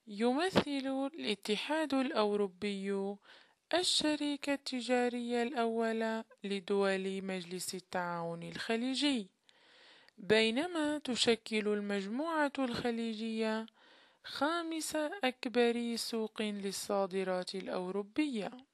يمثل الاتحاد الأوروبي الشريك التجاري الأول لدول مجلس التعاون الخليجي، بينما تشكل المجموعة الخليجية خامس أكبر سوق للصادرات الأوروبية.